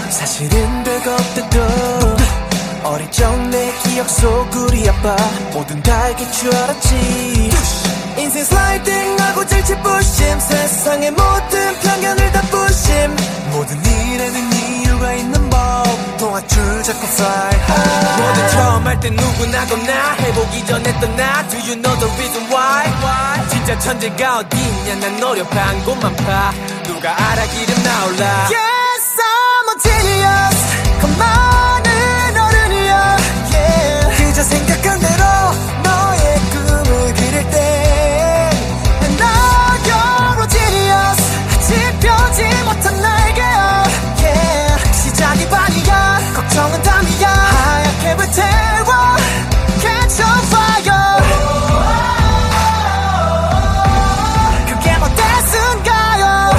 사실은 별거 없대도 어릴 적 내 기억 속 우리 아빠 뭐든 다 알길 줄 알았지. 인생 슬라이딩하고 질치부심 세상의 모든 편견을 다 부심 모든 일에는 이유가 있는 법 동아줄 잡고 fly high. 뭐든 처음 할 땐 누구나거나 해보기 전에 떠나 Do you know the reason why? 진짜 천재가 어딨냐 난 노력한 곳만 파 누가 알아 기름 나올라. Yes I'm a genius 겁많은 어른이야 yeah. 그저 생각한 대로 너의 꿈을 그릴 때 And now you're a genius 아직 펴지 못한 날개야 yeah. 시작이 반이야 걱정은 담이야 하얗게 불태워 Catch on fire 그게 뭐 대순가요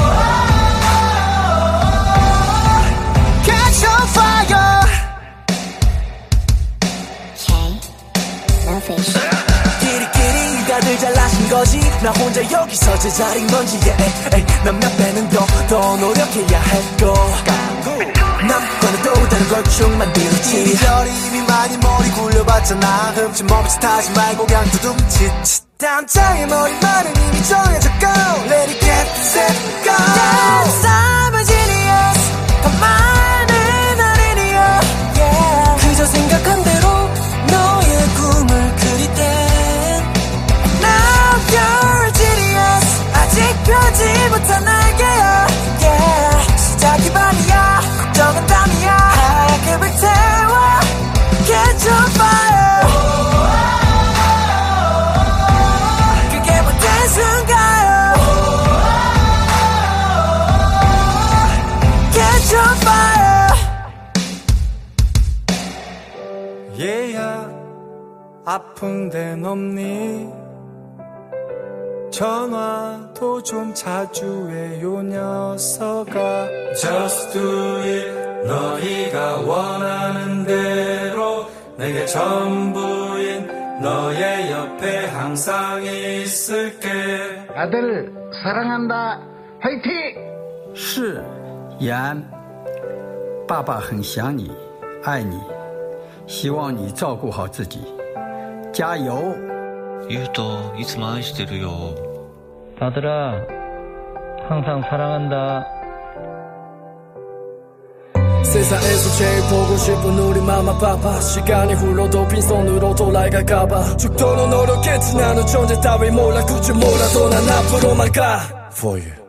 Catch on fire 끼리끼리 다들 잘나신 거지 나 혼자 여기서 제자리인 건지 yeah. 남 빼는 더 노력해야 했고 남과는 또 다른 걸쭉 만들었지. 이리저리 이미 많이 머리 굴려봤잖아 흠집 멈칫 하지 말고 그냥 두둥칫 다음장의 머리만은 이미 정해져 go Let it get set go Yes I'm a genius 더 많은 어린이야 yeah. 그저 생각한 대로 너의 꿈을 그릴 땐 Now you're a genius 아직 펴지 못한 날개야 yeah. 시작이 반이야 걱정은 담이야 하얗게 불태워 Catch on fire 그게 뭐 대순가요 Catch on fire 얘야 아픈 데는 없니 전화도 좀 자주 해요 녀석아 Just do it 너희가 원하는 대로 내게 전부인 너의 옆에 항상 있을게 아들 사랑한다 화이팅 是妍爸爸很想你爱你希望你照顾好自己加油 유도いつも愛してるよ 아들아 항상 사랑한다 세상에서 제일 보고 싶은 우리 맘마 파파 시간이 흘러도 빈손으로 돌아갈까봐 죽도록 노력했지 나는 존재 따위 몰라 굳이 몰라도 난 앞으로만 가 For you